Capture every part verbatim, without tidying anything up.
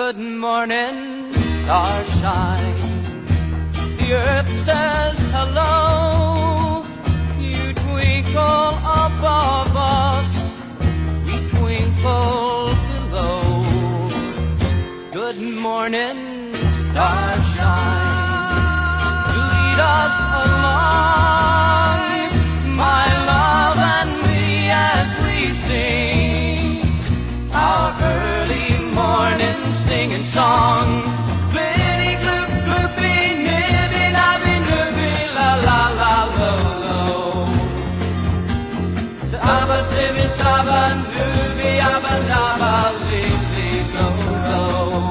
Good morning, starshine. The earth says hello. You twinkle above us, we twinkle below. Good morning, starshine. You lead us along, my love and me, as we sing our early morning singing song. Flitty, gloop, gloopy, nibby, nabby, nibby, la, la, la, lo, lo. Abba, sibby, sabba, nubby, abba, nabba, lily, lo, lo.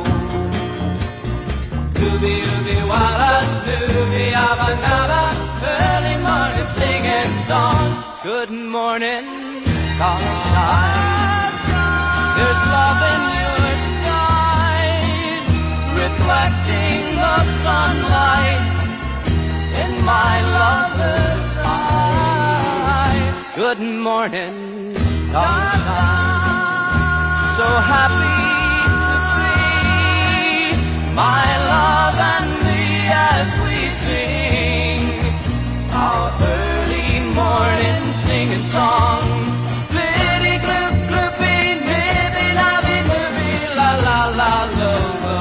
Dooby, dooby, walla, dooby, abba, nabba, early morning singing song. Good morning, starshine. There's love in your skies, reflecting the sunlight in my lover's eyes. Good morning, sunshine. So happy to be, my love and me, as we sing our early morning singing song. Flitty, gloop, gloopy, nibby, nabby, nibby, la, la, la, lo, lo.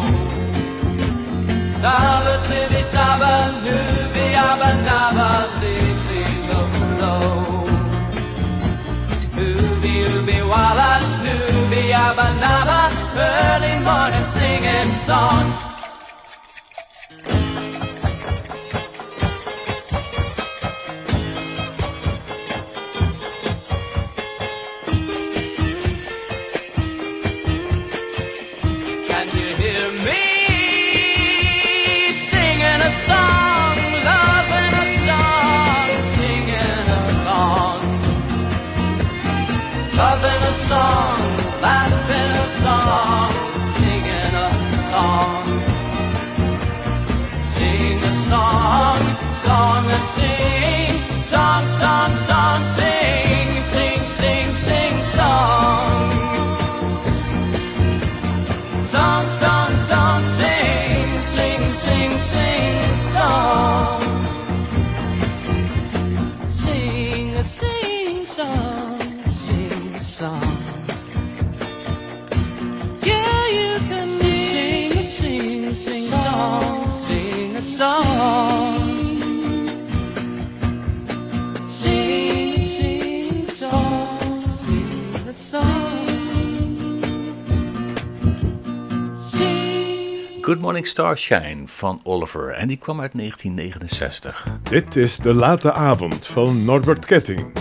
Saba, sibby, saba, nubby, abba, nabba, lily, lo, lo. Ooby, ooby, walla, nubby, abba, nabba, early morning singing song. Song, laughing a song, singing a song. Sing a song, song and sing, song, song, song, sing, sing, sing, sing, song. Song, song, song, sing, sing, sing, sing, song. Sing a sing song, sing a song. Good Morning Starshine van Oliver en die kwam uit negentien negenenzestig. Dit is De Late Avond van Norbert Ketting.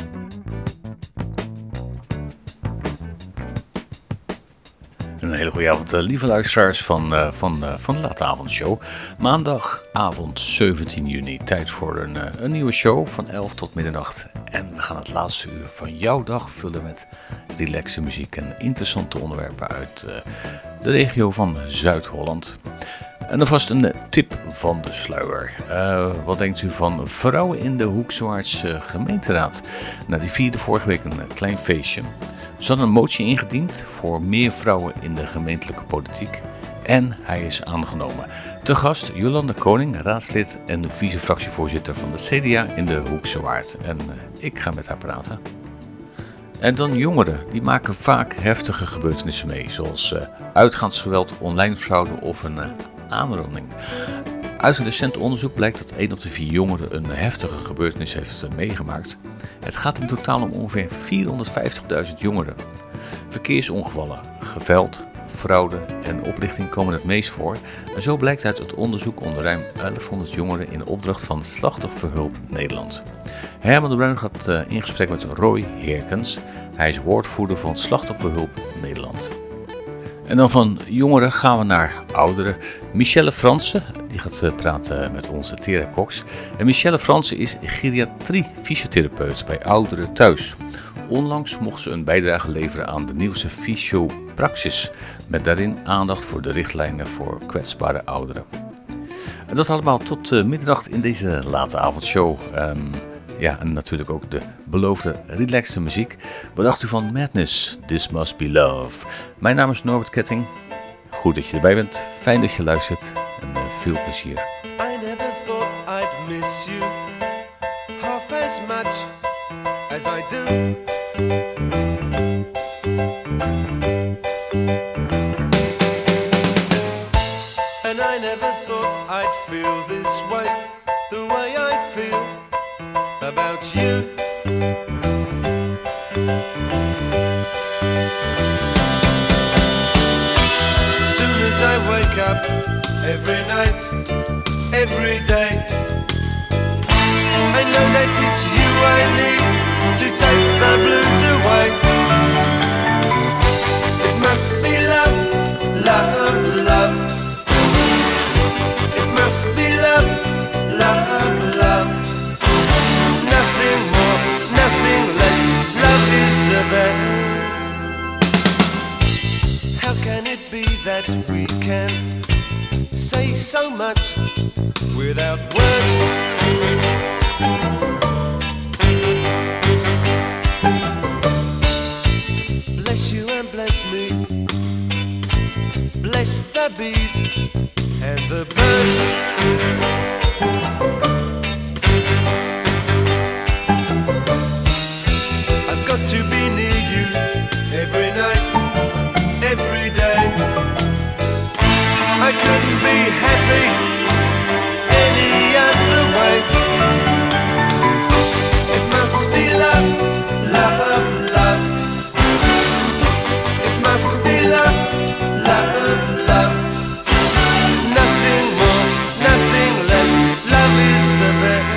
Een hele goede avond, lieve luisteraars van, uh, van, uh, van de Late Avondshow. Maandagavond zeventien juni, tijd voor een, uh, een nieuwe show van elf tot middernacht. En we gaan het laatste uur van jouw dag vullen met relaxe muziek en interessante onderwerpen uit uh, de regio van Zuid-Holland. En alvast een tip van de sluier. Uh, wat denkt u van vrouwen in de Hoekswaardse gemeenteraad? Nou, die vierde vorige week een klein feestje. Ze hadden een motie ingediend voor meer vrouwen in de gemeentelijke politiek. En hij is aangenomen. Te gast Jolande Koning, raadslid en vice-fractievoorzitter van de C D A in de Hoekse Waard. En uh, ik ga met haar praten. En dan jongeren, die maken vaak heftige gebeurtenissen mee. Zoals uh, uitgaansgeweld, online fraude of een uh, aanranding. Uit een recent onderzoek blijkt dat één op de vier jongeren een heftige gebeurtenis heeft uh, meegemaakt. Het gaat in totaal om ongeveer vierhonderdvijftigduizend jongeren. Verkeersongevallen, geweld, fraude en oplichting komen het meest voor. En zo blijkt uit het onderzoek onder ruim elfhonderd jongeren in opdracht van Slachtofferhulp Nederland. Herman de Bruin gaat uh, in gesprek met Roy Herkens. Hij is woordvoerder van Slachtofferhulp Nederland. En dan van jongeren gaan we naar ouderen. Michelle Fransen, die gaat uh, praten met onze Tera Cox. En Michelle Fransen is geriatrie-fysiotherapeut bij ouderen thuis. Onlangs mocht ze een bijdrage leveren aan de nieuwste Fysiopraxis, met daarin aandacht voor de richtlijnen voor kwetsbare ouderen. En dat allemaal tot uh, middernacht in deze late avondshow. Um, ja, en natuurlijk ook de beloofde relaxte muziek. Wat dacht u van Madness? This Must Be Love. Mijn naam is Norbert Ketting. goed dat je erbij bent. Fijn dat je luistert en uh, veel plezier. I never thought I'd miss you half as much as I do. And I never thought I'd feel this way, the way I feel about you. As soon as I wake up, every night, every day, I know that it's you I need to take the blues away. It must be love, love, love. It must be love, love, love. Nothing more, nothing less. Love is the best. How can it be that we can say so much without words? Bless you and bless me. Bless the bees and the birds. I've got to be near you every night, every day. I couldn't be happy any other way. It must be love, love, love. It must be love, love, love. Nothing more, nothing less. Love is the best.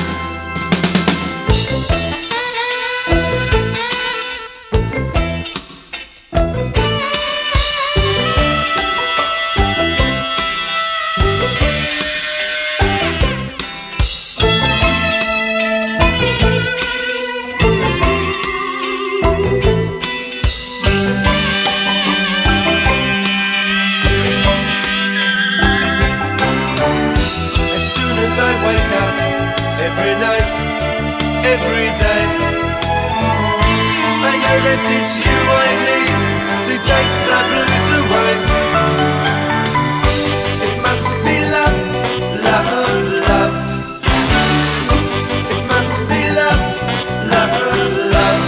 Every night, every day, I know that it's you I need to take the blues away. It must be love, love, love. It must be love, love, love.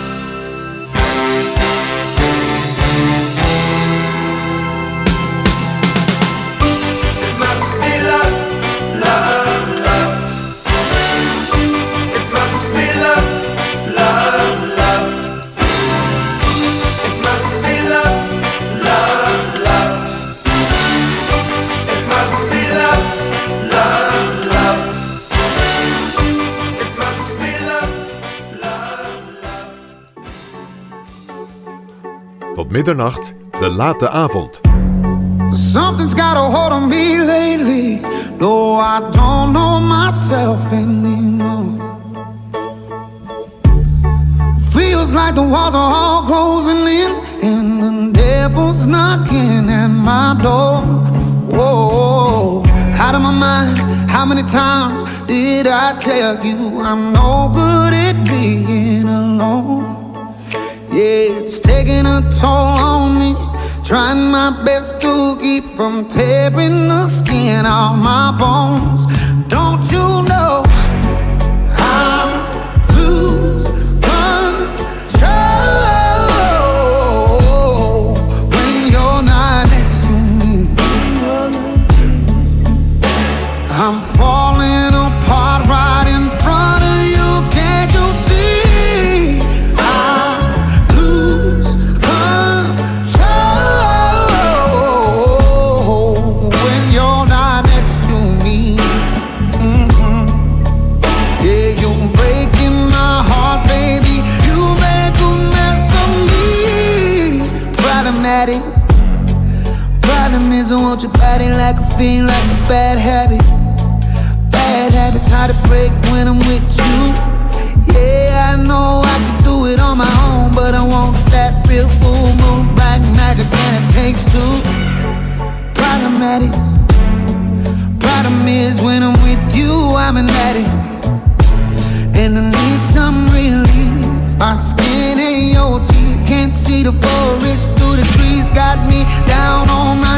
It must be love, love, love. It must be love, love, love. It must be love, love, love. It must be love, love, love. It must be love, love, love. Tot middernacht, de late avond. Something's got a hold on me lately, though I don't know myself anymore. Feels like the walls are all closing in, and the devil's knocking at my door. Whoa, out of my mind, how many times did I tell you I'm no good at being alone? Yeah, it's taking a toll on me, trying my best to keep from tearing the skin off my bones. Don't you know I lose control when you're not next to me? I'm falling apart right in front of you. Can't you see? I lose control when you're not next to me. Mm-hmm. Yeah, you're breaking my heart, baby. You make a mess of me. Problematic. Problem is I want your body like a fiend, like a bad habit. Bad habits hard to break when I'm with you. Yeah, I know I can do it on my own, but I want that real full moon black magic, and it takes two. Problematic. Problem is when I'm with you, I'm an addict, and I need some relief. My skin ain't your teeth, can't see the forest through the trees. Got me down on my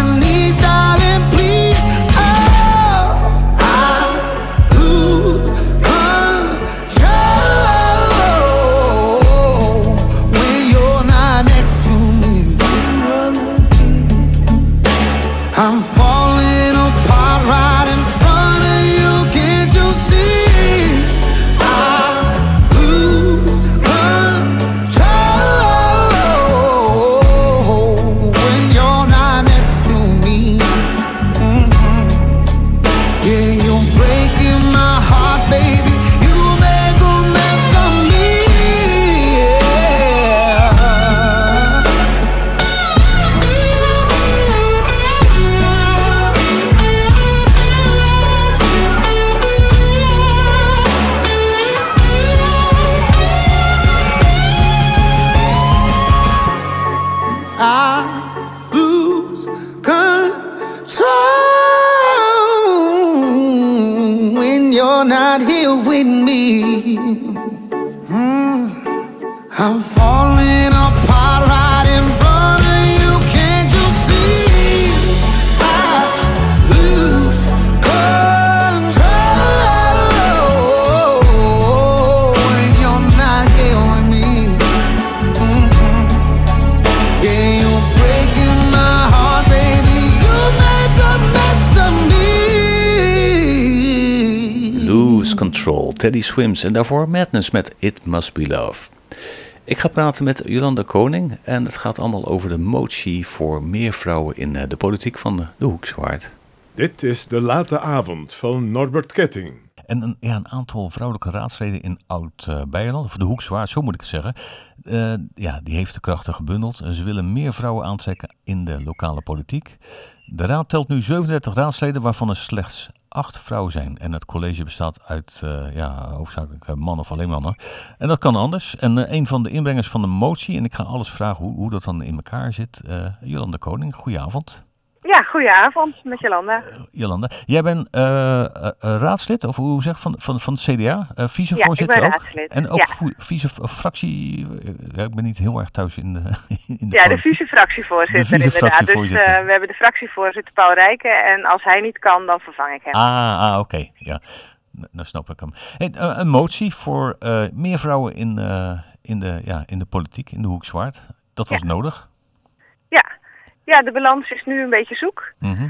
Lost Control, Teddy Swims en daarvoor Madness met It Must Be Love. Ik ga praten met Jolanda Koning en het gaat allemaal over de motie voor meer vrouwen in de politiek van de Hoekse Waard. Dit is de late avond van Norbert Ketting. En een, ja, een aantal vrouwelijke raadsleden in Oud-Beijerland, of de Hoekse Waard, zo moet ik het zeggen. Uh, ja, die heeft de krachten gebundeld. Ze willen meer vrouwen aantrekken in de lokale politiek. De raad telt nu zevenendertig raadsleden, waarvan er slechts acht vrouwen zijn. En het college bestaat uit uh, ja, hoofdzakelijk mannen of alleen mannen. En dat kan anders. En uh, een van de inbrengers van de motie, en ik ga alles vragen hoe, hoe dat dan in elkaar zit. Uh, Jolanda Koning, goedenavond. Ja, goedenavond met Jolanda. Uh, Jolanda, jij bent uh, uh, raadslid, of hoe zeg van, van, van het C D A, uh, vicevoorzitter ja, ik ben ook. raadslid. En ook ja. vice-fractie, ja, ik ben niet heel erg thuis in de in de Ja, de vice-fractievoorzitter de vice inderdaad. Dus uh, we hebben de fractievoorzitter Paul Rijken en als hij niet kan, dan vervang ik hem. Ah, ah oké, okay. Ja, nou snap ik hem. Hey, uh, een motie voor uh, meer vrouwen in, uh, in, de, ja, in de politiek, in de Hoekse Waard. Dat was ja. nodig. Ja. Ja, de balans is nu een beetje zoek. Mm-hmm.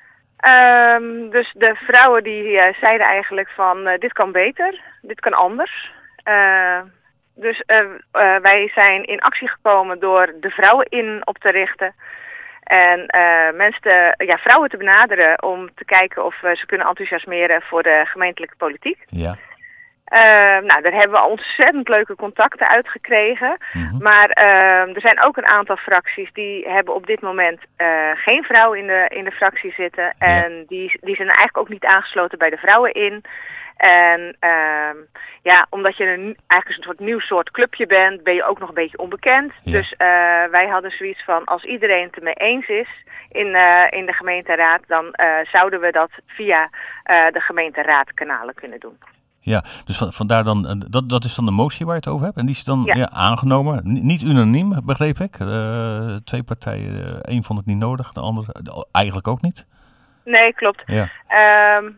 Um, dus de vrouwen die uh, zeiden eigenlijk van uh, dit kan beter, dit kan anders. Uh, dus uh, uh, wij zijn in actie gekomen door de vrouwen in op te richten. En uh, mensen te, ja, vrouwen te benaderen om te kijken of uh, ze kunnen enthousiasmeren voor de gemeentelijke politiek. Ja. Uh, nou, daar hebben we ontzettend leuke contacten uitgekregen. Mm-hmm. Maar uh, er zijn ook een aantal fracties die hebben op dit moment uh, geen vrouw in de, in de fractie zitten. Ja. En die, die zijn eigenlijk ook niet aangesloten bij de vrouwen in. En uh, ja, omdat je een, eigenlijk een soort nieuw soort clubje bent, ben je ook nog een beetje onbekend. Ja. Dus uh, wij hadden zoiets van, als iedereen het ermee eens is in, uh, in de gemeenteraad, dan uh, zouden we dat via uh, de gemeenteraadkanalen kunnen doen. Ja, dus van, vandaar dan, dat, dat is dan de motie waar je het over hebt. En die is dan ja. Ja, aangenomen. N- niet unaniem, begreep ik. Uh, twee partijen, één vond het niet nodig, de andere eigenlijk ook niet. Nee, klopt. Ja, um,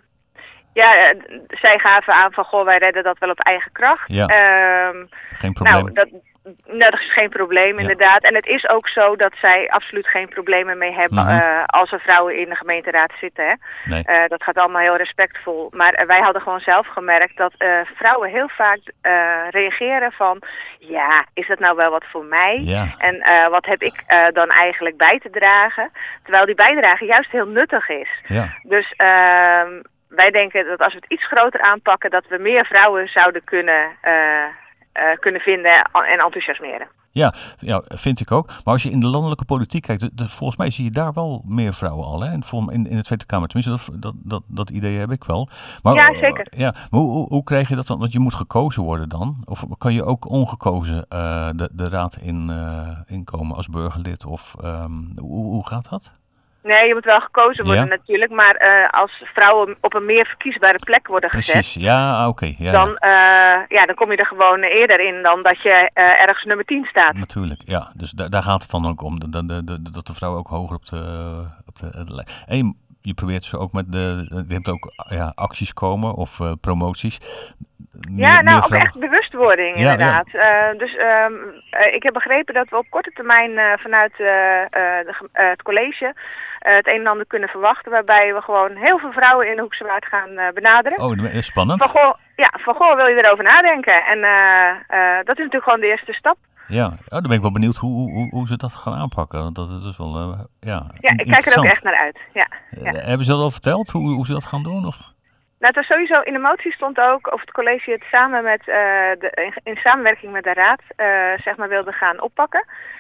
ja uh, zij gaven aan van, goh, wij redden dat wel op eigen kracht. Ja. Um, geen probleem. Nou, dat, nou, dat is geen probleem ja. inderdaad. En het is ook zo dat zij absoluut geen problemen mee hebben mm-hmm. uh, als er vrouwen in de gemeenteraad zitten. Hè. Nee. Uh, dat gaat allemaal heel respectvol. Maar uh, wij hadden gewoon zelf gemerkt dat uh, vrouwen heel vaak uh, reageren van, ja, is dat nou wel wat voor mij? Ja. En uh, wat heb ik uh, dan eigenlijk bij te dragen? Terwijl die bijdrage juist heel nuttig is. Ja. Dus uh, wij denken dat als we het iets groter aanpakken, dat we meer vrouwen zouden kunnen... Uh, Uh, kunnen vinden en enthousiasmeren. Ja, ja, vind ik ook. Maar als je in de landelijke politiek kijkt, de, de, volgens mij zie je daar wel meer vrouwen al. Hè? In, in, in de Tweede Kamer, tenminste, dat, dat, dat, dat idee heb ik wel. Maar, ja, zeker. Uh, ja, maar hoe, hoe, hoe krijg je dat dan? Want je moet gekozen worden dan. Of kan je ook ongekozen uh, de, de raad in, uh, inkomen als burgerlid? Of um, hoe, hoe gaat dat? Nee, je moet wel gekozen worden ja? natuurlijk, maar uh, als vrouwen op een meer verkiesbare plek worden Precies. gezet, ja, oké. Okay. Ja, dan, uh, ja, dan kom je er gewoon eerder in dan dat je uh, ergens nummer tien staat. Natuurlijk, ja. Dus da- daar gaat het dan ook om, de, de, de, de, dat de vrouwen ook hoger op de... Op de, de en je probeert ze ook met de... Je hebt ook ja, acties komen of uh, promoties. Meer, ja, nou, ook echt bewustwording ja, inderdaad. Ja. Uh, dus um, uh, ik heb begrepen dat we op korte termijn uh, vanuit uh, uh, de, uh, het college uh, het een en ander kunnen verwachten, waarbij we gewoon heel veel vrouwen in de Hoekse Waard gaan uh, benaderen. Oh, dat is spannend. Van goh, ja, van goh, wil je erover nadenken? En uh, uh, dat is natuurlijk gewoon de eerste stap. Ja, oh, dan ben ik wel benieuwd hoe, hoe, hoe ze dat gaan aanpakken. Want dat is wel, uh, ja, ja, ik kijk er ook echt naar uit. Ja, ja. Uh, hebben ze dat al verteld, hoe, hoe ze dat gaan doen? Of? Nou, het was sowieso, in de motie stond ook of het college het samen met, uh, de, in, in samenwerking met de raad, uh, zeg maar, wilde gaan oppakken.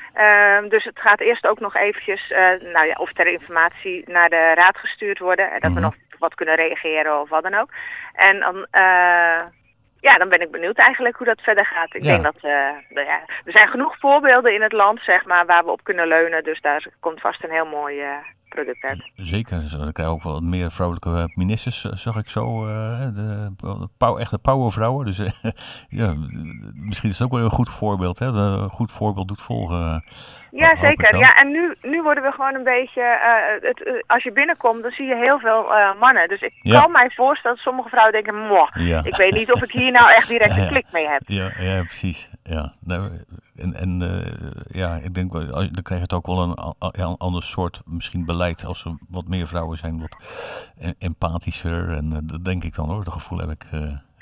Uh, dus het gaat eerst ook nog eventjes, uh, nou ja, of ter informatie naar de raad gestuurd worden. En dat mm-hmm. we nog wat kunnen reageren of wat dan ook. En dan, uh, ja, dan ben ik benieuwd eigenlijk hoe dat verder gaat. Ik ja. denk dat, uh, nou ja, er zijn genoeg voorbeelden in het land, zeg maar, waar we op kunnen leunen. Dus daar komt vast een heel mooi uh, product uit. Zeker, dan krijg je ook wel meer vrouwelijke ministers, zag ik zo. Uh, de, de pow, echte powervrouwen. Dus uh, ja, misschien is het ook wel een goed voorbeeld. Hè? Een goed voorbeeld doet volgen. Ja, zeker. Ja, en nu, nu worden we gewoon een beetje... Uh, het, uh, als je binnenkomt, dan zie je heel veel uh, mannen. Dus ik ja. kan mij voorstellen dat sommige vrouwen denken... Moh, ja. ik weet niet of ik hier nou echt direct ja, een klik mee heb. Ja, ja precies. Ja. Nou, en en uh, ja, ik denk, dan krijg je het ook wel een, een ander soort misschien beleid... als er wat meer vrouwen zijn, wat empathischer. En uh, dat denk ik dan hoor, dat gevoel heb ik... Uh,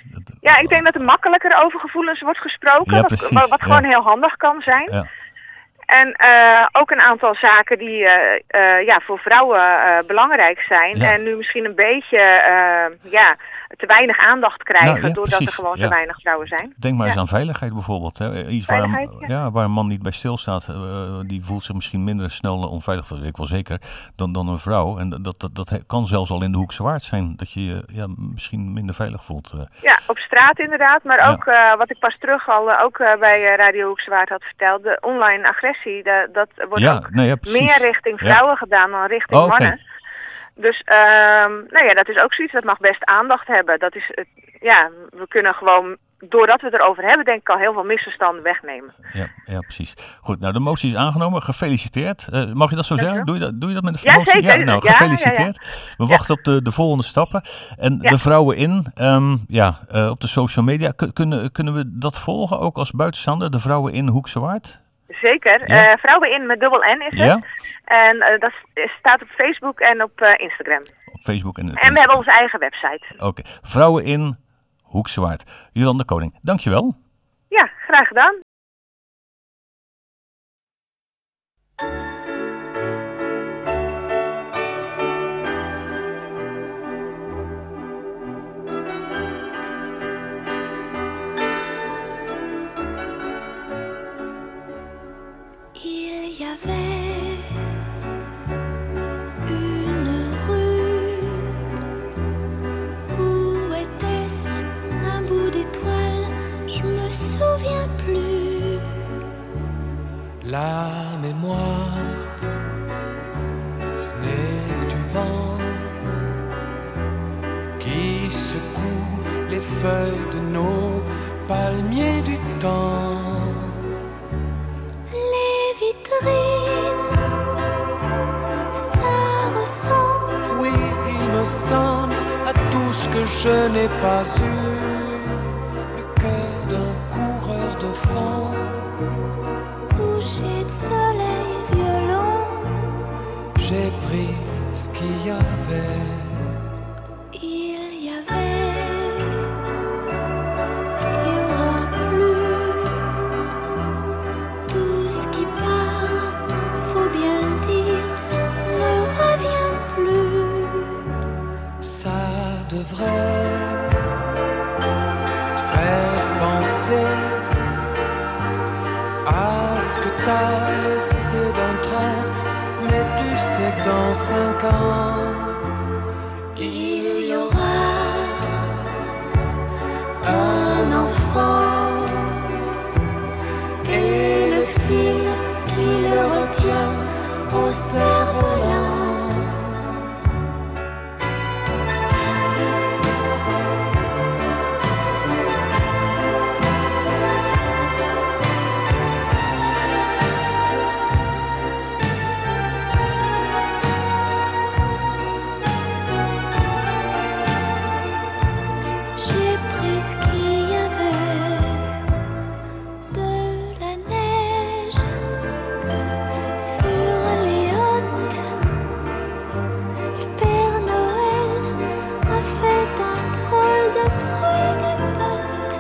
Ja, ik denk dat er makkelijker over gevoelens wordt gesproken, Ja, wat, precies, wat, wat ja. gewoon heel handig kan zijn. Ja. En uh, ook een aantal zaken die uh, uh, ja, voor vrouwen uh, belangrijk zijn Ja. en nu misschien een beetje uh, ja, te weinig aandacht krijgen Nou, ja, doordat precies, er gewoon ja. te weinig vrouwen zijn. Denk maar Ja. eens aan veiligheid bijvoorbeeld. Hè. Iets waar, Veiligheid, een, ja. ja, waar een man niet bij stilstaat, uh, die voelt zich misschien minder snel onveilig, dat weet ik wel zeker, dan, dan een vrouw. En dat, dat, dat kan zelfs al in de Hoekse Waard zijn, dat je je ja, misschien minder veilig voelt. Uh. Ja, op straat inderdaad, maar Ja. ook uh, wat ik pas terug al uh, ook uh, bij uh, Radio Hoekse Waard had verteld, de online agressie, de, dat wordt Ja, ook nee, ja, precies. meer richting Ja. vrouwen gedaan dan richting Oh, oké. mannen. Dus um, nou ja, dat is ook zoiets, dat mag best aandacht hebben. Dat is, het, ja, we kunnen gewoon, doordat we het erover hebben, denk ik al heel veel misverstanden wegnemen. Ja, ja, precies. Goed, nou de motie is aangenomen. Gefeliciteerd. Uh, mag je dat zo zeggen? Doe je dat, doe je dat met de Ja, motie? zeker. Ja, nou, Ja, gefeliciteerd. ja, ja. We wachten op de, de volgende stappen. En Ja. de vrouwen in, um, ja, uh, op de social media, Kun- kunnen, kunnen we dat volgen ook als buitenstaander? De vrouwen in Hoekse Waard? Zeker. Ja. Uh, Vrouwen in met dubbel N is het. Ja. En uh, dat s- staat op Facebook en op uh, Instagram. Op Facebook en... En we hebben onze eigen website. Oké, vrouwen in Hoekse Waard. Jolande Koning, dankjewel. Ja, graag gedaan. Il y avait une rue, où était-ce un bout d'étoile, je me souviens plus. La mémoire, ce n'est que du vent qui secoue les feuilles de nos palmiers du temps. Les vitrines, ça ressemble, Oui, il me semble à tout ce que je n'ai pas eu, le cœur d'un coureur de fond. coucher de soleil violent. J'ai pris ce qu'il y avait. Il y avait, il y aura plus, tout ce qui part, faut bien le dire, ne revient plus. Ça devrait te faire penser à ce que t'as laissé d'un train, mais tu sais que dans cinq ans, Il y aura un enfant et le fil qui le retient au cerf-volant. J'ai pris ce qu'il y avait, de la neige sur les hôtes. Le Père Noël a fait un drôle de bruit de bottes.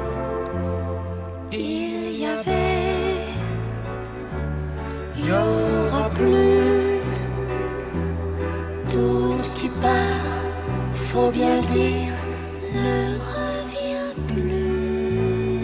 Il y avait, il y aura plus, tout ce qui part, faut bien le dire, ne revient plus.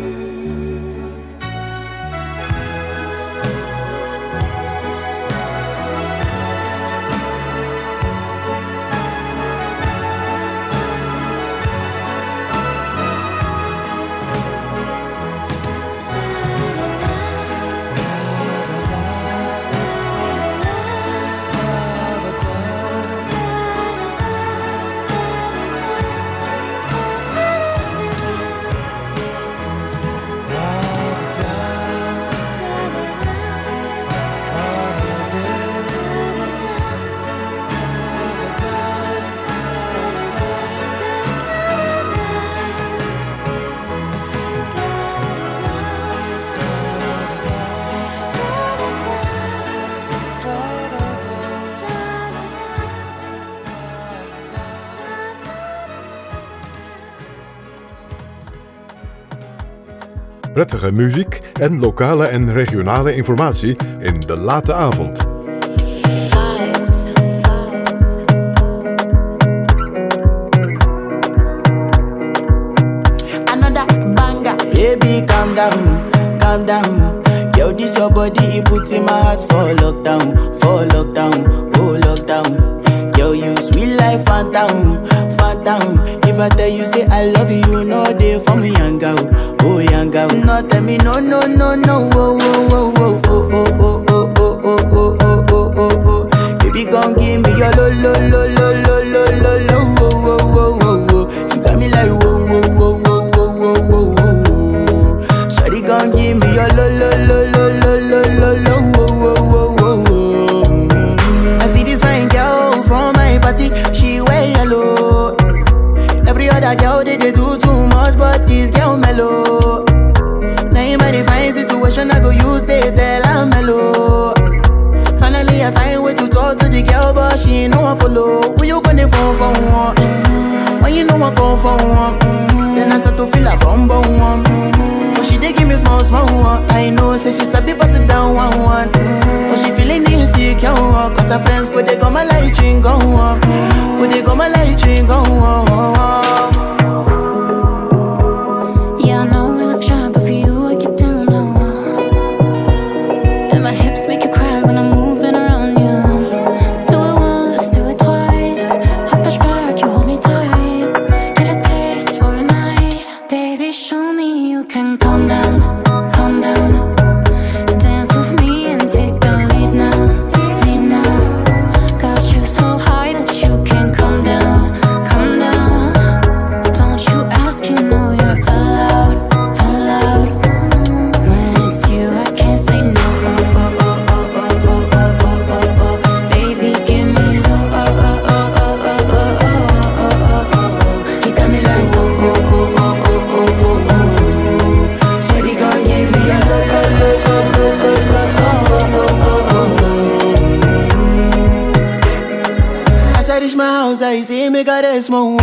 Prettige muziek en lokale en regionale informatie in de late avond. Another banger, baby, calm down, calm down. Yo, this your body, it puts in my heart for lockdown, for lockdown, oh lockdown. Yo, you sweet life, phantom, phantom. If I tell you say I love you, no day for me, young girl, oh young girl. No tell me no, no, no, no, oh, oh, oh, oh, oh, oh, oh, oh, oh, oh, oh, oh, oh, oh. Baby, gon' give me your lo, lo, lo, lo, lo, lo, lo, lo, oh, oh, oh, oh, oh. You got me like whoa, whoa, whoa, whoa, whoa, whoa, whoa, whoa. Shawty gon' give me your lo, lo, lo, lo, lo, lo, lo, lo, oh, oh, oh, oh, oh. I see this fine girl from my party, she wear yellow. Every other girl they, they do too much, but this girl mellow. Now in my divine situation, I go use they tell I'm mellow. Finally I find way to talk to the girl, but she ain't no one follow. Who you gonna phone for one? Mm-hmm. When you know I come for one, mm-hmm. Then I start to feel a bum bum one. Mm-hmm. But she dey give me small small one. I know say she sabi pass it down one one. Mm-hmm. But she feeling insecure, cause her friends go they go my light ring go on. Go they go my light ring go on. I say make her rest more.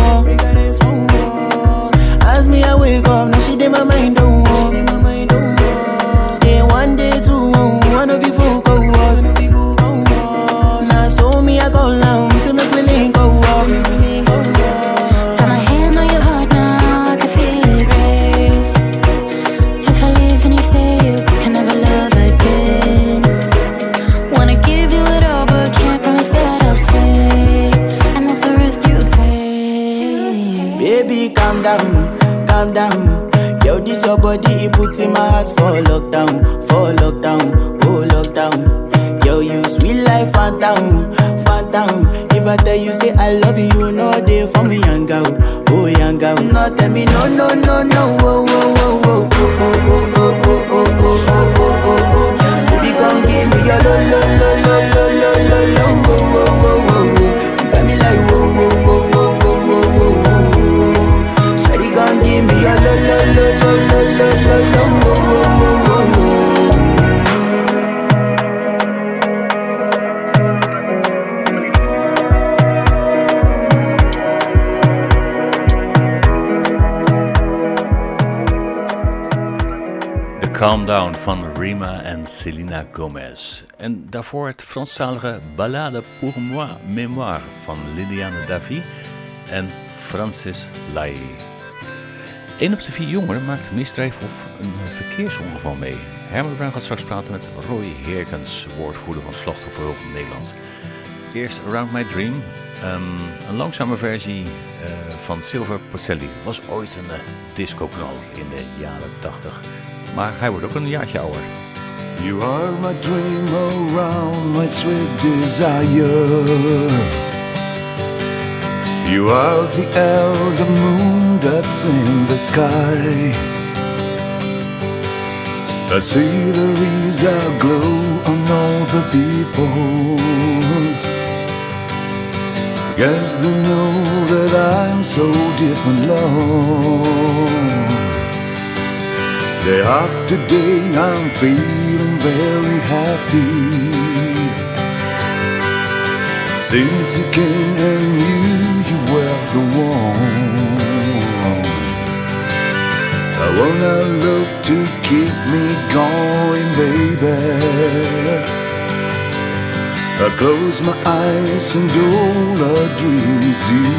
As me I wake up, now she did my mind don't walk. Then one day two, one of you folk go was. Now so me I go down, so me we link go walk. Got my hand on your heart now, I can feel it race. If I leave then you say you can never love again. Wanna give you it all but can't promise that I'll stay. Baby, calm down, calm down. Yo, this your body, it puts in my heart for lockdown, for lockdown, oh lockdown. Yo, you sweet life, phantom, phantom. If I tell you say I love you, no day for me, young girl, oh young girl. No tell me no, no, no, no, oh, oh, oh, oh, oh, oh, oh, oh, oh, oh, oh, oh, oh, oh. Baby, gon' give me your lo, lo, lo, lo, lo, lo, lo, lo, oh, oh, oh, oh, oh. You got me like whoa, whoa, whoa, whoa. Give me a lo lo lo lo lo lo lo lo lo lo lo. The Calm Down van Rima en Selena Gomez. En daarvoor het Franstalige Ballade pour moi, mémoire van Liliane Davy en Francis Lai. Een op de vier jongeren maakt een misdrijf of een verkeersongeval mee. Herman de Bruin gaat straks praten met Roy Heerkens, woordvoerder van Slachtofferhulp Nederland. Eerst Around My Dream, um, een langzame versie uh, van Silver Porcelli. Was ooit een uh, disco-knal in de jaren tachtig. Maar hij wordt ook een jaartje ouder. You are my dream around my sweet desire. You are the elder moon that's in the sky. I see the rays that glow on all the people. Guess they know that I'm so deep in love. Day after day I'm feeling very happy. Since you came and you, you were the one. I gonna love to keep me going, baby. I close my eyes and all I dream is you.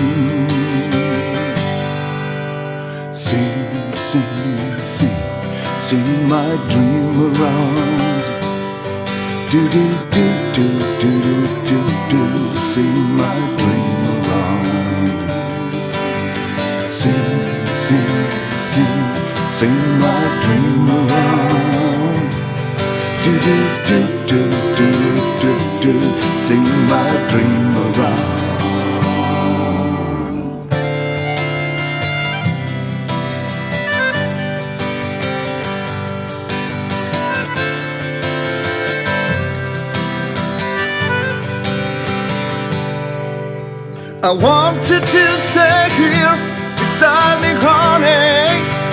Sing, sing, sing, sing my dream around. Do do do do do do do, sing my dream around. Sing, sing, sing, sing my dream around. Do do do do do do do, sing my dream around. I want you to stay here beside me, honey.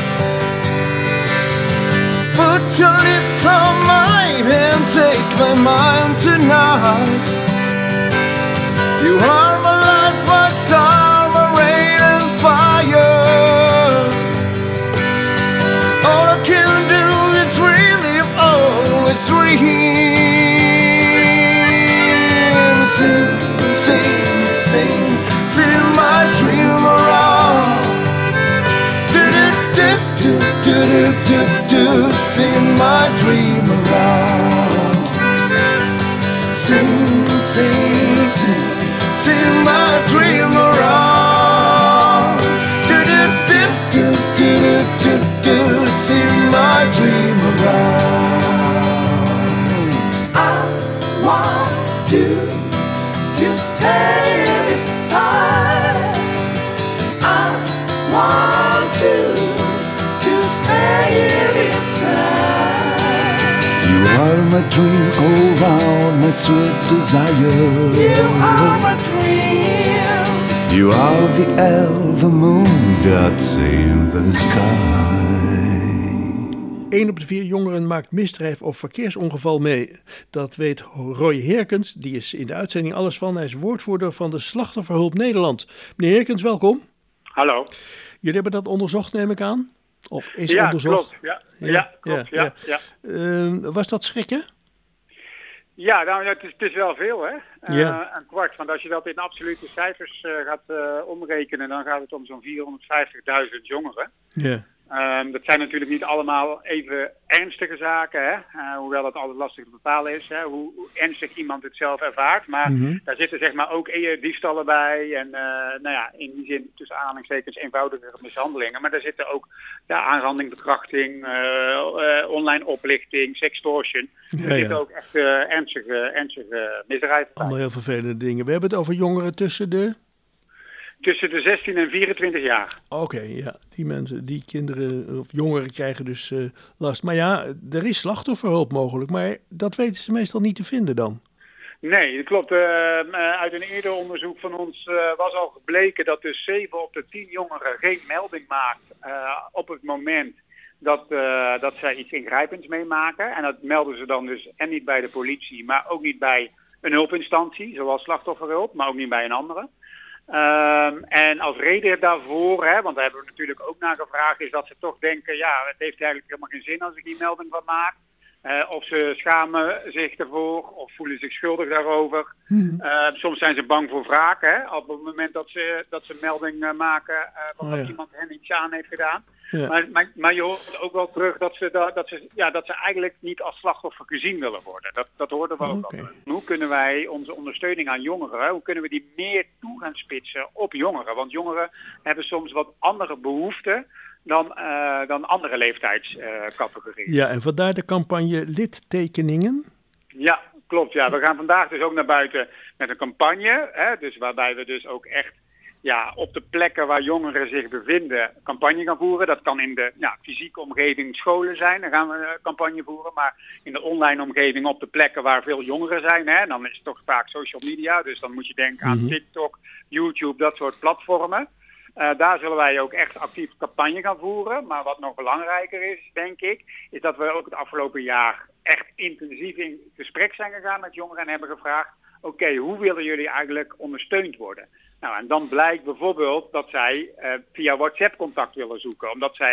Put your lips on mine and take my mind tonight. You are my light, my star, my rain and fire. All I can do is relive all this dream. Sing, sing, sing, sing my dream around. Do do do do do do do, sing my dream around. Sing, sing, sing, sing my dream around. Do do do do do do do, sing my dream around. I want to to stay beside. I want to to stay beside. You are my dream, oh round my sweet desire. You are my dream. You are the elven moon that's in the sky. Eén op de vier jongeren maakt misdrijf of verkeersongeval mee. Dat weet Roy Herkens, die is in de uitzending Alles Van. Hij is woordvoerder van de Slachtofferhulp Nederland. Meneer Herkens, welkom. Hallo. Jullie hebben dat onderzocht, neem ik aan? Of is ja, onderzocht? Klopt. Ja, ja, ja, klopt. Ja, ja. ja. Uh, was dat schrikken? Ja, nou, het, is, het is wel veel, hè? Ja. Uh, een kwart. Want als je dat in absolute cijfers uh, gaat uh, omrekenen, dan gaat het om zo'n vierhonderdvijftigduizend jongeren. Ja. Um, dat zijn natuurlijk niet allemaal even ernstige zaken, hè? Uh, hoewel dat altijd lastig te bepalen is, hè? Hoe, hoe ernstig iemand het zelf ervaart. Maar Mm-hmm. daar zitten zeg maar ook eer diefstallen bij en uh, nou ja, in die zin tussen aanhalingstekens eenvoudigere mishandelingen. Maar daar zitten ook ja, aanranding, verkrachting, uh, uh, online oplichting, sextortion. Ja, er zitten ja. ook echt uh, ernstige, ernstige misdrijven bij. Allemaal heel vervelende dingen. We hebben het over jongeren tussen de... Tussen de zestien en vierentwintig jaar. Oké, okay, ja. Die mensen, die kinderen of jongeren krijgen dus uh, last. Maar ja, er is slachtofferhulp mogelijk, maar dat weten ze meestal niet te vinden dan. Nee, dat klopt. Uh, uit een eerder onderzoek van ons uh, was al gebleken dat dus zeven op de tien jongeren geen melding maakt uh, op het moment dat, uh, dat zij iets ingrijpends meemaken. En dat melden ze dan dus en niet bij de politie, maar ook niet bij een hulpinstantie, zoals slachtofferhulp, maar ook niet bij een andere. Um, en als reden daarvoor, hè, want daar hebben we natuurlijk ook naar gevraagd, is dat ze toch denken, ja, het heeft eigenlijk helemaal geen zin als ik die melding van maak. Uh, of ze schamen zich ervoor of voelen zich schuldig daarover. Hmm. Uh, soms zijn ze bang voor wraak, hè, op het moment dat ze, dat ze melding uh, maken uh, omdat oh, ja. iemand hen iets aan heeft gedaan. Ja. Maar, maar, maar je hoort ook wel terug dat ze, da, dat, ze, ja, dat ze eigenlijk niet als slachtoffer gezien willen worden. Dat, dat hoorden we ook Okay. al. Hoe kunnen wij onze ondersteuning aan jongeren, hoe kunnen we die meer toe gaan spitsen op jongeren? Want jongeren hebben soms wat andere behoeften dan, uh, dan andere leeftijdscategorieën. Ja, en vandaar de campagne Littekeningen. Ja, klopt. Ja. We gaan vandaag dus ook naar buiten met een campagne. Hè, dus waarbij we dus ook echt ja, op de plekken waar jongeren zich bevinden campagne gaan voeren. Dat kan in de ja, fysieke omgeving scholen zijn, dan gaan we een campagne voeren. Maar in de online omgeving op de plekken waar veel jongeren zijn, hè, dan is het toch vaak social media. Dus dan moet je denken aan Mm-hmm. TikTok, YouTube, dat soort platformen. Uh, daar zullen wij ook echt actief campagne gaan voeren. Maar wat nog belangrijker is, denk ik, is dat we ook het afgelopen jaar echt intensief in gesprek zijn gegaan met jongeren en hebben gevraagd, oké, okay, hoe willen jullie eigenlijk ondersteund worden? Nou, en dan blijkt bijvoorbeeld dat zij uh, via WhatsApp contact willen zoeken, omdat zij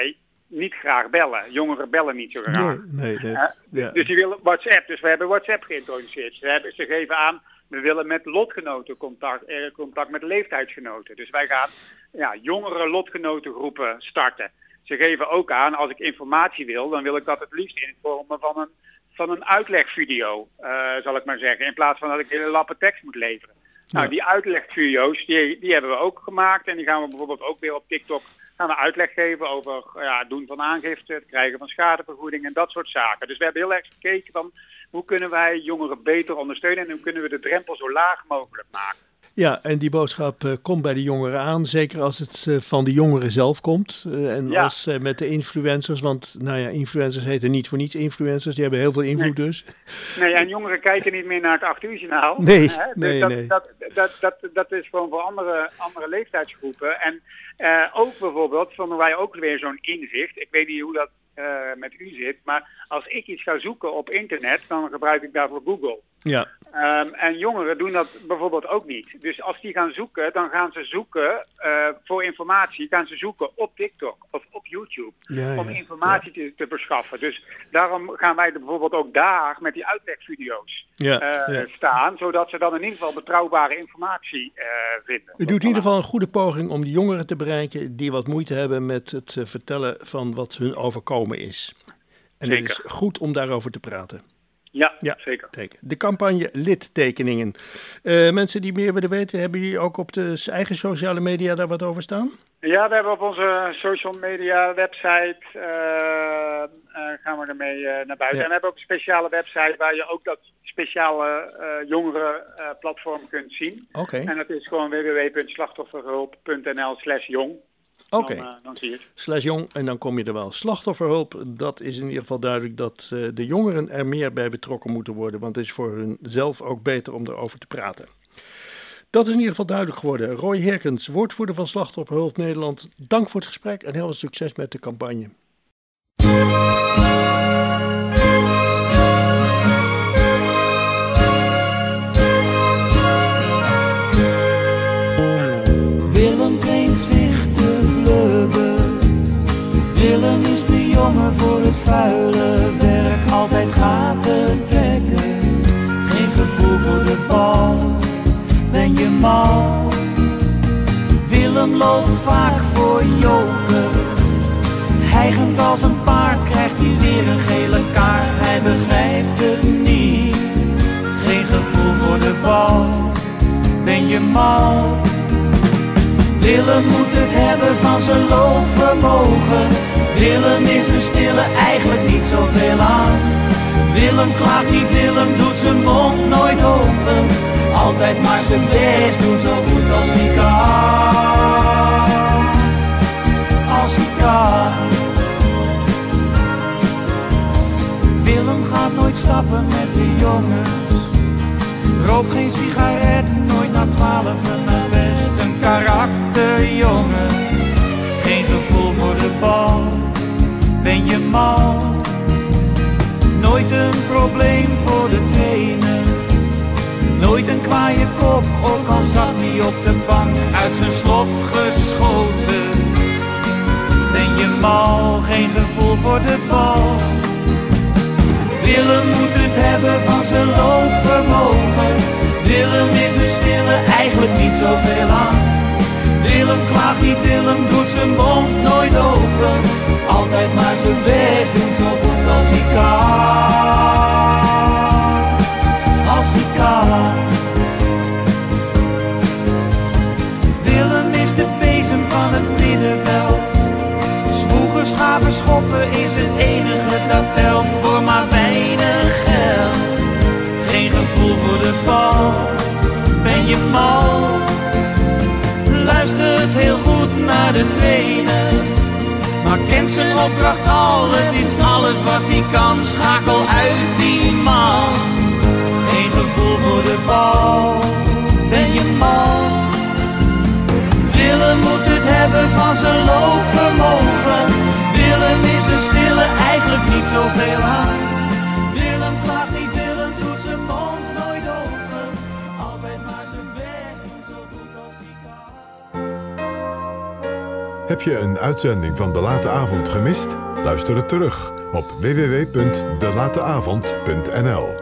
niet graag bellen. Jongeren bellen niet zo graag. Nee, nee, nee. Uh, ja. Dus die willen WhatsApp. Dus we hebben WhatsApp geïntroduceerd. Ze, hebben, ze geven aan, we willen met lotgenoten contact, eh, contact met leeftijdsgenoten. Dus wij gaan ja, jongere lotgenotengroepen starten. Ze geven ook aan, als ik informatie wil, dan wil ik dat het liefst in het vormen van een, van een uitlegvideo, uh, zal ik maar zeggen. In plaats van dat ik hele lappen tekst moet leveren. Nou, Ja. die uitlegvideo's, die, die hebben we ook gemaakt. En die gaan we bijvoorbeeld ook weer op TikTok gaan we uitleg geven over ja, het doen van aangifte, het krijgen van schadevergoeding en dat soort zaken. Dus we hebben heel erg gekeken van hoe kunnen wij jongeren beter ondersteunen en hoe kunnen we de drempel zo laag mogelijk maken. Ja, en die boodschap uh, komt bij de jongeren aan, zeker als het uh, van de jongeren zelf komt. Uh, en Ja. als uh, met de influencers, want nou ja, influencers heten niet voor niets influencers, die hebben heel veel invloed Nee. dus. Nee, en jongeren kijken niet meer naar het acht uur journaal. Nee, Hè? Dus nee, dat, nee. Dat, dat, dat, dat is gewoon voor andere, andere leeftijdsgroepen. En uh, ook bijvoorbeeld vonden wij ook weer zo'n inzicht. Ik weet niet hoe dat uh, met u zit, maar als ik iets ga zoeken op internet, dan gebruik ik daarvoor Google. Ja, Um, en jongeren doen dat bijvoorbeeld ook niet. Dus als die gaan zoeken, dan gaan ze zoeken uh, voor informatie, gaan ze zoeken op TikTok of op YouTube. Ja, om ja, informatie te, te verschaffen. Dus daarom gaan wij er bijvoorbeeld ook daar met die uitlegvideo's Ja, uh, ja. staan, zodat ze dan in ieder geval betrouwbare informatie uh, vinden. u doet in ieder geval een goede poging om die jongeren te bereiken die wat moeite hebben met het uh, vertellen van wat hun overkomen is. En het is Zeker. goed om daarover te praten. Ja, Ja, zeker. zeker. De campagne Littekeningen. Uh, mensen die meer willen weten, hebben jullie ook op de eigen sociale media daar wat over staan? Ja, we hebben op onze social media website uh, uh, gaan we ermee uh, naar buiten. Ja. En we hebben ook een speciale website waar je ook dat speciale uh, jongeren uh, platform kunt zien. Oké. Okay. En dat is gewoon w w w punt slachtofferhulp punt n l slash jong. Oké. Okay. Dan, uh, dan zie je het. Slash jong en dan kom je er wel. Slachtofferhulp, dat is in ieder geval duidelijk dat uh, de jongeren er meer bij betrokken moeten worden. Want het is voor hun zelf ook beter om erover te praten. Dat is in ieder geval duidelijk geworden. Roy Herkens, woordvoerder van Slachtofferhulp Nederland. Dank voor het gesprek en heel veel succes met de campagne. Willem traint zich te blubben. Willem is de jongen voor het vuile werk. Altijd gaten trekken. Geen gevoel voor de bal. Ben je mal? Willem loopt vaak voor joker. Hijgend als een paard krijgt hij weer een gele kaart. Hij begrijpt het niet. Geen gevoel voor de bal. Ben je mal? Willem moet het hebben van zijn loopvermogen. Willem is een stille, eigenlijk niet zoveel aan. Willem klaagt niet, Willem doet zijn mond nooit open. Altijd maar zijn best doen, zo goed als hij kan. Als hij kan. Willem gaat nooit stappen met de jongens. Rookt geen sigaret, nooit na twaalf naar bed. Een karakterjongen, geen gevoel voor de bal. Ben je mal? Nooit een probleem voor de trainer. Nooit een kwaaie kop, ook al zat hij op de bank. Uit zijn slof geschoten. Ben je mal? Geen gevoel voor de bal. Willem moet het hebben van zijn loopvermogen. Willem is een stille, eigenlijk niet zoveel aan. Willem klaagt niet, Willem doet zijn mond nooit open. Altijd maar zijn best doen, zo goed als hij kan. Als hij kan. Willem is de bezem van het middenveld. Zwoegen, schaven, schoppen is het enige dat telt. Voor maar weinig geld. Geen gevoel voor de bal. Ben je mal? Luistert heel goed naar de trainer. Maar kent zijn opdracht al. Het is alles wat hij kan. Schakel uit die man. Geen gevoel voor de bal. Ben je mal? Willem moet het hebben van zijn loopvermogen. Willem is een stille, eigenlijk niet zoveel aan. Willem klaagt niet, Willem doet zijn mond nooit open. Altijd maar zijn best doen, zo goed als hij kan. Heb je een uitzending van De Late Avond gemist? Luister het terug op w w w punt de late avond punt n l.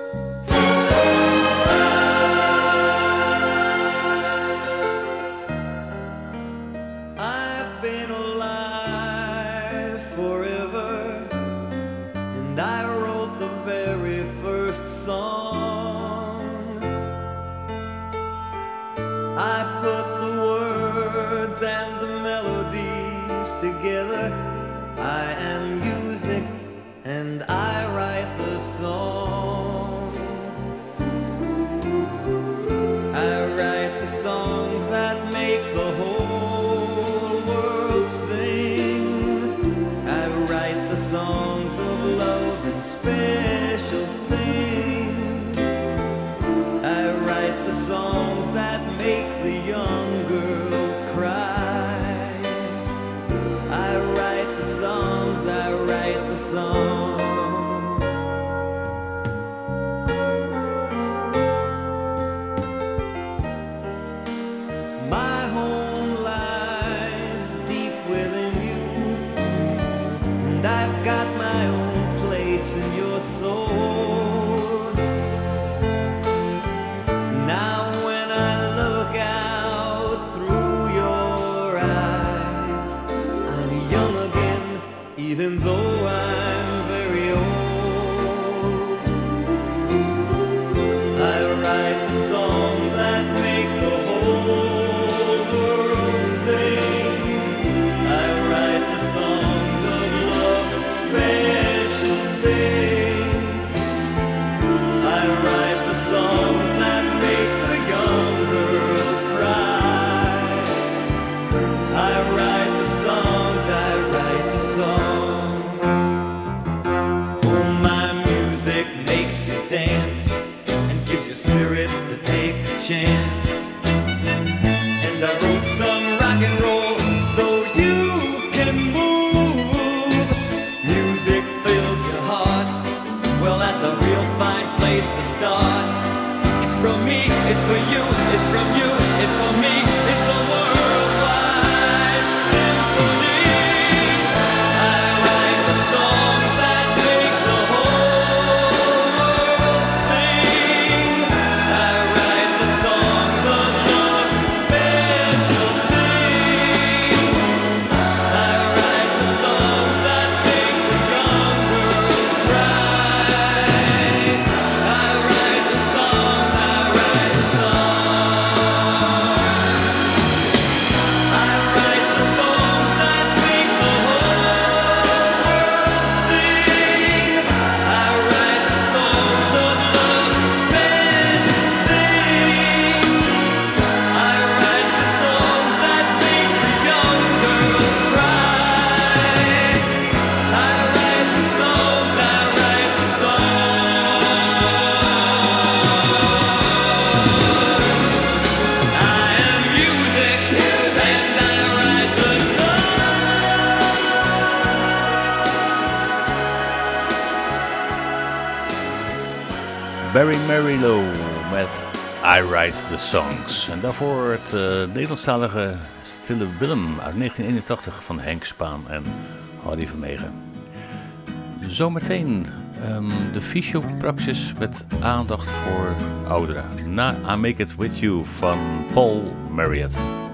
Barry Manilow met I Write the Songs. En daarvoor het uh, Nederlandstalige Stille Willem uit negentien eenentachtig van Henk Spaan en Harry Vermegen. Zometeen um, de fysiopraxis met aandacht voor ouderen. Na I Make It With You van Paul Marriott.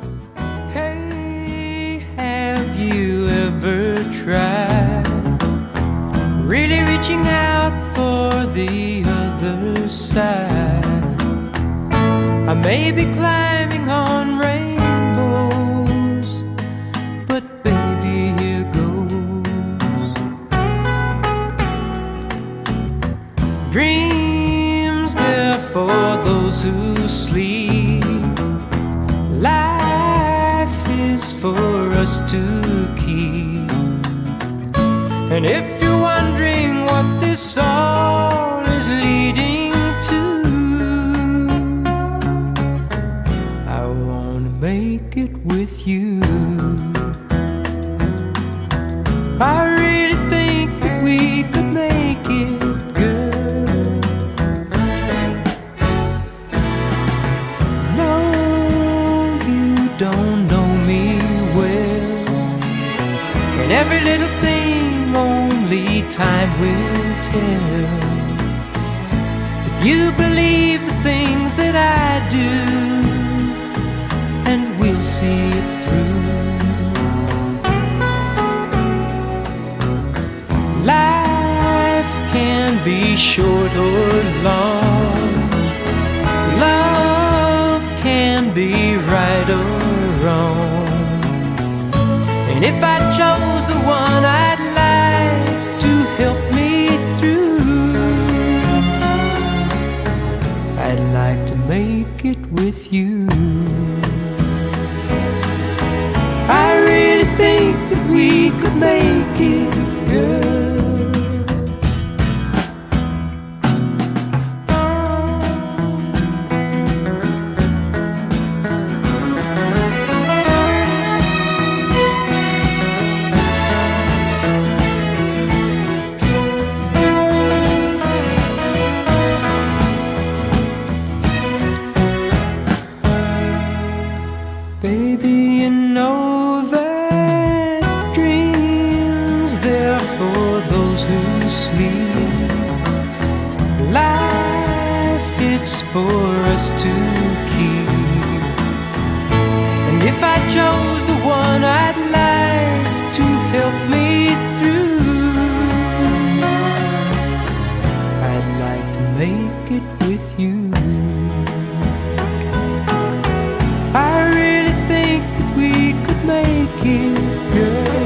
Hey, have you ever tried really reaching out for the other side? I may be climbing on rainbows, but baby, here goes. Dreams, they're for those who sleep. Life is for us to keep. And if you're wondering what this all is leading to, I wanna make it with you. I really think that we could make it, girl. No, you don't know me well. every little thing only time will tell. If you believe the things that I do, and we'll see it through. Life can be short or long. Love can be right or wrong. And if I chose the one I'd like to help me through, I'd like to make it with you. I really think that we could make it, girl. For us to keep. And if I chose the one I'd like to help me through, I'd like to make it with you. I really think that we could make it, girl.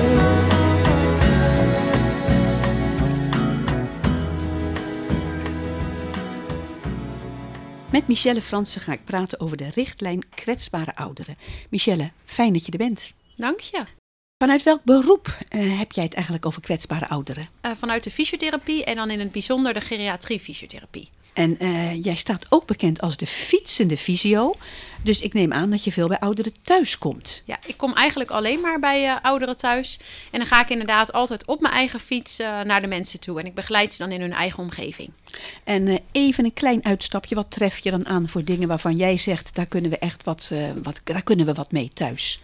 Met Michelle Fransen ga ik praten over de richtlijn kwetsbare ouderen. Michelle, fijn dat je er bent. Dank je. Vanuit welk beroep uh, heb jij het eigenlijk over kwetsbare ouderen? Uh, vanuit de fysiotherapie en dan in het bijzonder de geriatrie-fysiotherapie. En uh, jij staat ook bekend als de fietsende fysio. Dus ik neem aan dat je veel bij ouderen thuis komt. Ja, ik kom eigenlijk alleen maar bij uh, ouderen thuis. En dan ga ik inderdaad altijd op mijn eigen fiets uh, naar de mensen toe. En ik begeleid ze dan in hun eigen omgeving. En uh, even een klein uitstapje. Wat tref je dan aan voor dingen waarvan jij zegt, daar kunnen we echt wat, uh, wat, daar kunnen we wat mee thuis?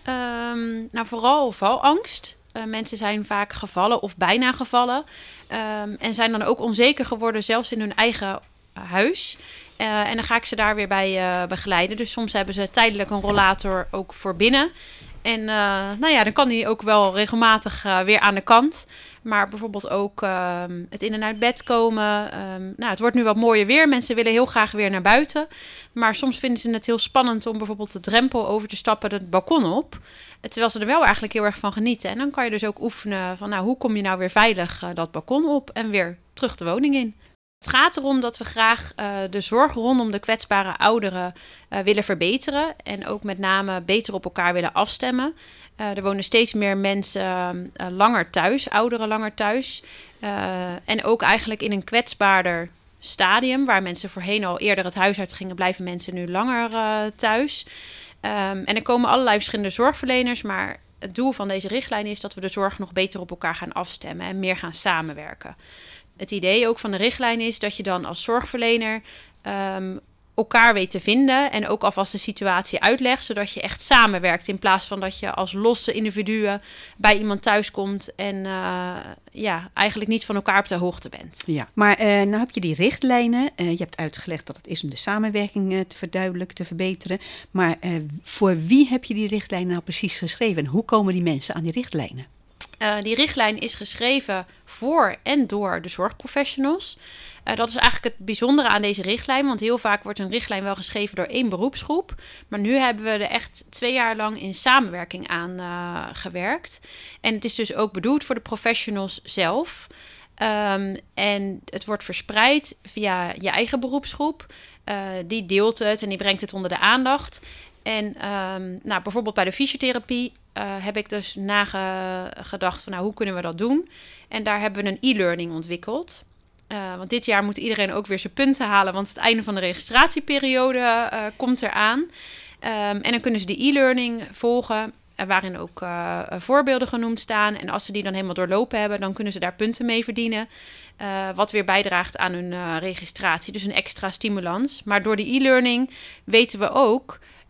Um, nou, vooral valangst. Uh, mensen zijn vaak gevallen of bijna gevallen. Um, en zijn dan ook onzeker geworden, zelfs in hun eigen huis. Uh, en dan ga ik ze daar weer bij uh, begeleiden. Dus soms hebben ze tijdelijk een rollator ook voor binnen. En uh, nou ja, dan kan die ook wel regelmatig uh, weer aan de kant. Maar bijvoorbeeld ook uh, het in en uit bed komen. Um, nou, het wordt nu wat mooier weer. Mensen willen heel graag weer naar buiten. Maar soms vinden ze het heel spannend om bijvoorbeeld de drempel over te stappen, het balkon op. Terwijl ze er wel eigenlijk heel erg van genieten. En dan kan je dus ook oefenen van, nou, hoe kom je nou weer veilig uh, dat balkon op en weer terug de woning in. Het gaat erom dat we graag uh, de zorg rondom de kwetsbare ouderen uh, willen verbeteren. En ook met name beter op elkaar willen afstemmen. Uh, er wonen steeds meer mensen uh, langer thuis, ouderen langer thuis. Uh, en ook eigenlijk in een kwetsbaarder stadium, waar mensen voorheen al eerder het huis uit gingen, blijven mensen nu langer uh, thuis. Um, en er komen allerlei verschillende zorgverleners, maar het doel van deze richtlijn is dat we de zorg nog beter op elkaar gaan afstemmen en meer gaan samenwerken. Het idee ook van de richtlijn is dat je dan als zorgverlener um, elkaar weet te vinden en ook alvast de situatie uitlegt, zodat je echt samenwerkt in plaats van dat je als losse individuen bij iemand thuiskomt en uh, ja, eigenlijk niet van elkaar op de hoogte bent. Ja, maar uh, nou heb je die richtlijnen. Uh, je hebt uitgelegd dat het is om de samenwerking uh, te verduidelijken, te verbeteren. Maar uh, voor wie heb je die richtlijnen nou precies geschreven en hoe komen die mensen aan die richtlijnen? Uh, die richtlijn is geschreven voor en door de zorgprofessionals. Uh, dat is eigenlijk het bijzondere aan deze richtlijn, want heel vaak wordt een richtlijn wel geschreven door één beroepsgroep. Maar nu hebben we er echt twee jaar lang in samenwerking aan uh, gewerkt. En het is dus ook bedoeld voor de professionals zelf. Um, en het wordt verspreid via je eigen beroepsgroep. Uh, die deelt het en die brengt het onder de aandacht. En um, nou, bijvoorbeeld bij de fysiotherapie uh, heb ik dus nagedacht van nou, hoe kunnen we dat doen? En daar hebben we een e-learning ontwikkeld. Uh, want dit jaar moet iedereen ook weer zijn punten halen, want het einde van de registratieperiode uh, komt eraan. Um, en dan kunnen ze de e-learning volgen, uh, waarin ook uh, voorbeelden genoemd staan. En als ze die dan helemaal doorlopen hebben, dan kunnen ze daar punten mee verdienen. Uh, wat weer bijdraagt aan hun uh, registratie, dus een extra stimulans. Maar door de e-learning weten we ook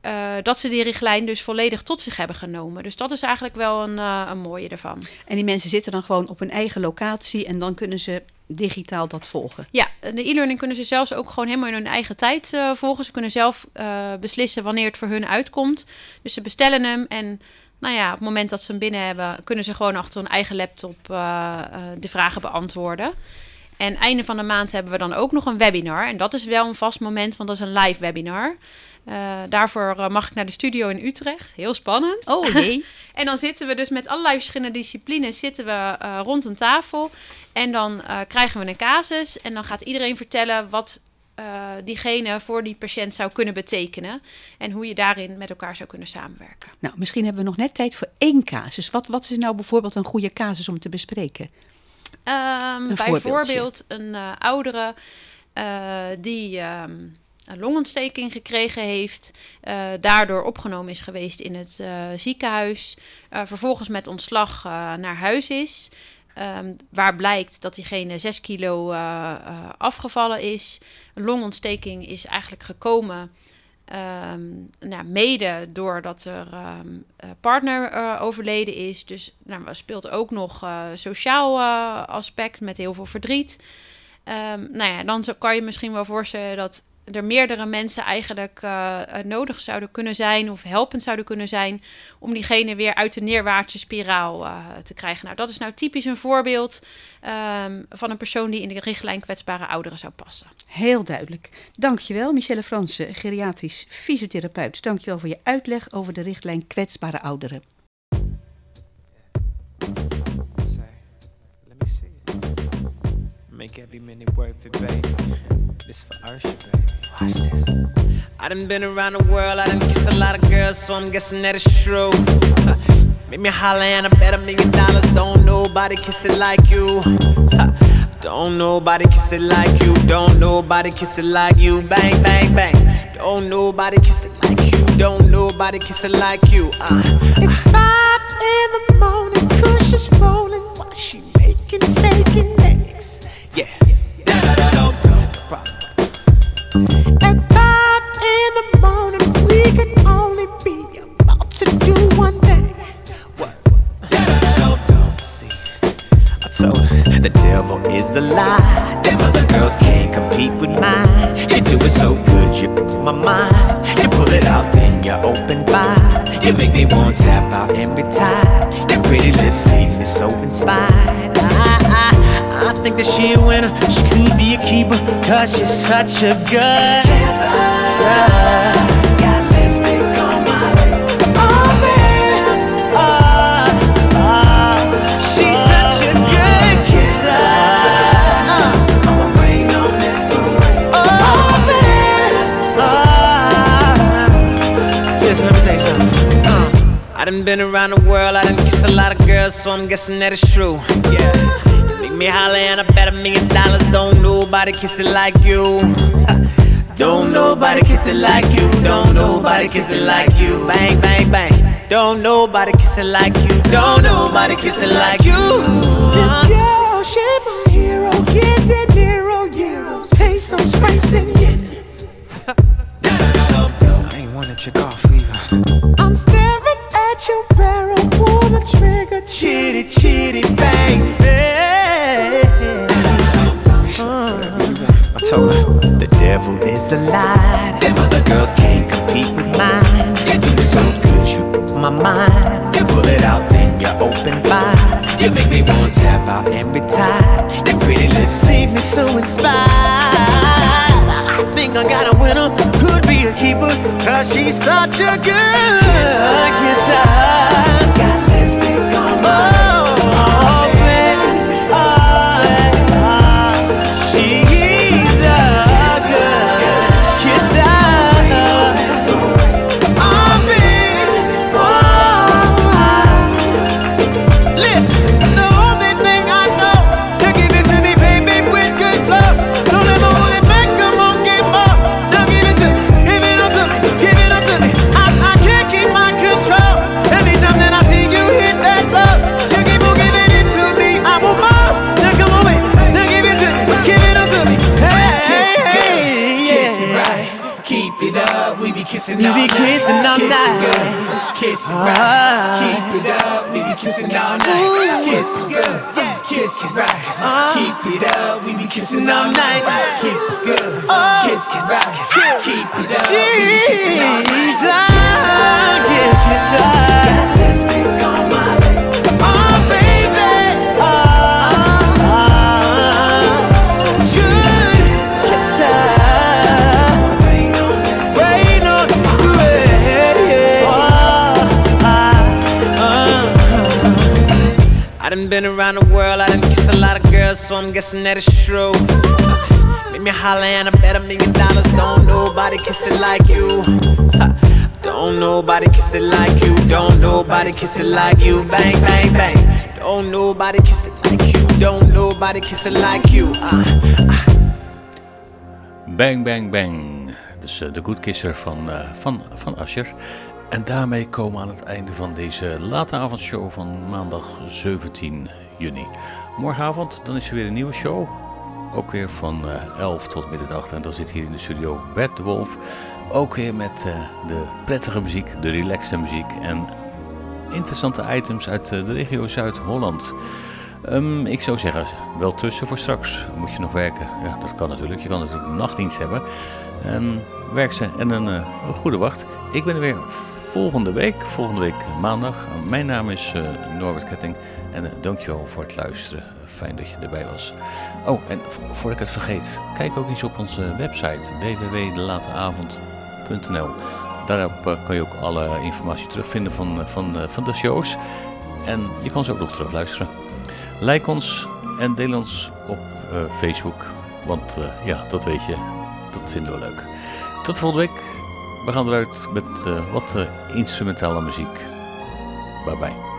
uh, dat ze die richtlijn dus volledig tot zich hebben genomen. Dus dat is eigenlijk wel een, uh, een mooie ervan. En die mensen zitten dan gewoon op hun eigen locatie en dan kunnen ze digitaal dat volgen? Ja, de e-learning kunnen ze zelfs ook gewoon helemaal in hun eigen tijd uh, volgen. Ze kunnen zelf uh, beslissen wanneer het voor hun uitkomt. Dus ze bestellen hem en nou ja, op het moment dat ze hem binnen hebben, kunnen ze gewoon achter hun eigen laptop uh, uh, de vragen beantwoorden. En einde van de maand hebben we dan ook nog een webinar. En dat is wel een vast moment, want dat is een live webinar. Uh, daarvoor uh, mag ik naar de studio in Utrecht. Heel spannend. Oh jee. En dan zitten we dus met allerlei verschillende disciplines zitten we uh, rond een tafel. En dan uh, krijgen we een casus. En dan gaat iedereen vertellen wat uh, diegene voor die patiënt zou kunnen betekenen. En hoe je daarin met elkaar zou kunnen samenwerken. Nou, misschien hebben we nog net tijd voor één casus. Wat, wat is nou bijvoorbeeld een goede casus om te bespreken? Um, een bijvoorbeeld een uh, oudere uh, die um, een longontsteking gekregen heeft, uh, daardoor opgenomen is geweest in het uh, ziekenhuis, uh, vervolgens met ontslag uh, naar huis is, um, waar blijkt dat diegene zes kilo uh, uh, afgevallen is. Een longontsteking is eigenlijk gekomen Um, nou, mede doordat er um, partner uh, overleden is. Dus nou, er speelt ook nog uh, sociaal uh, aspect met heel veel verdriet. Um, nou ja, dan kan je misschien wel voorstellen dat er meerdere mensen eigenlijk uh, nodig zouden kunnen zijn of helpend zouden kunnen zijn om diegene weer uit de neerwaartse spiraal uh, te krijgen. Nou, dat is nou typisch een voorbeeld um, van een persoon die in de richtlijn kwetsbare ouderen zou passen. Heel duidelijk. Dankjewel, Michelle Fransen, geriatrisch fysiotherapeut. Dankjewel voor je uitleg over de richtlijn kwetsbare ouderen. Make every minute worth it, baby. This for Ursha, baby. Watch this. I done been around the world, I done kissed a lot of girls, so I'm guessing that it's true. Uh, make me holler and I bet a million dollars. Don't nobody kiss it like you. Uh, don't nobody kiss it like you. Don't nobody kiss it like you. Bang, bang, bang. Don't nobody kiss it like you. Don't nobody kiss it like you. Uh, it's five in the morning, Kush is rolling while she making steak and eggs. Yeah. Da da da da da. At five in the morning, we can only be about to do one thing. What? Da da da da da. See, I told her the devil is a lie. Them other girls can't compete with mine. You do it so good, you my mind. You pull it out, then you open wide. You make me want to tap out every time. That pretty lips leave me so inspired. I, I, I think that she a winner. She could be a keeper, cause she's such a good kisser. Got lipstick on my lip. Oh man, oh, oh. She's such a good kisser. uh, I'ma rain on this parade. Oh man, oh. Listen, let me tell you something. uh, I done been around the world, I done kissed a lot of girls, so I'm guessing that it's true. Yeah. Me holler and I bet a million dollars. Don't nobody kiss it like you. Don't nobody kiss it like you. Don't nobody kiss it like you. Bang, bang, bang. Don't nobody kiss it like you. Don't nobody kiss it like you. This girl, she my hero. Get De Niro, euros, pesos, racing yen. I ain't wanna check off either. I'm staring at your barrel, pull the trigger, chitty, chitty, bang, bang. I told her the devil is a lie. Them other girls can't compete with mine. You do it so good, you my mind. You pull it out, then you open wide. You make me want to tap out every time. Your pretty lips leave me so inspired. I think I got a winner, could be a keeper, cause she's such a good kisser. Got lipstick on my Let me up, we be kissing We all be night. kissing all Kiss night. good, kiss it right. Keep it up, we be kissing all night. Kiss it good, kiss it right. Keep it up, we be kissing all night. Kiss it good, kiss it right. Keep it up, we be kissing all night. Yeah, kiss her. Got lipstick on my lip. Oh, baby. Oh, oh. Should kiss her. Rain on this parade. Oh, oh, oh. I done been around the world, I done kissed a lot of girls, so I'm guessing that it's true. Make me holler and I bet a million dollars. Don't nobody kiss it like you. Don't nobody kiss it like you. Don't nobody kiss it like you. Bang, bang, bang. Don't nobody kiss it like you. Don't nobody kiss it like you. Uh, uh. Bang, bang, bang. Dus uh, de Good Kisser van, uh, van, van Usher. En daarmee komen we aan het einde van deze late avondshow van maandag zeventien juni. Morgenavond dan is er weer een nieuwe show. Ook weer van uh, elf tot middernacht. En dan zit hier in de studio Bert de Wolf. Ook weer met uh, de prettige muziek, de relaxte muziek en interessante items uit uh, de regio Zuid-Holland. Um, ik zou zeggen, wel tussen voor straks. Moet je nog werken? Ja, dat kan natuurlijk. Je kan natuurlijk een nachtdienst hebben. En werk ze en een, uh, een goede wacht. Ik ben er weer volgende week, volgende week maandag. Mijn naam is uh, Norbert Ketting en uh, dankjewel voor het luisteren. Fijn dat je erbij was. Oh, en vo- voordat ik het vergeet, kijk ook eens op onze website w w w punt de late avond punt n l. Daarop uh, kan je ook alle informatie terugvinden van, uh, van, uh, van de shows. En je kan ze ook nog terug luisteren. Like ons en deel ons op uh, Facebook. Want uh, ja, dat weet je, dat vinden we leuk. Tot volgende week. We gaan eruit met uh, wat uh, instrumentale muziek. Bye bye.